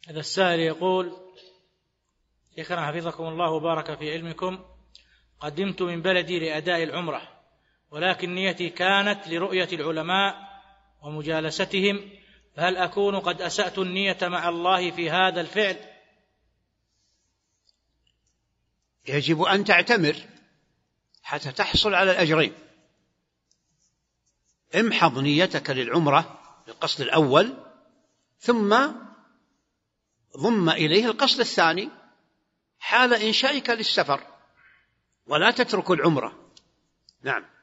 هذا السائل يقول: شيخنا حفظكم الله وبارك في علمكم، قدمت من بلدي لأداء العمرة، ولكن نيتي كانت لرؤية العلماء ومجالستهم، فهل أكون قد أسأت النية مع الله في هذا الفعل؟ يجب أن تعتمر حتى تحصل على الأجرين. امحض نيتك للعمرة بالقصد الأول، ثم ضم إليه القصد الثاني حال إنشائك للسفر، ولا تترك العمرة. نعم.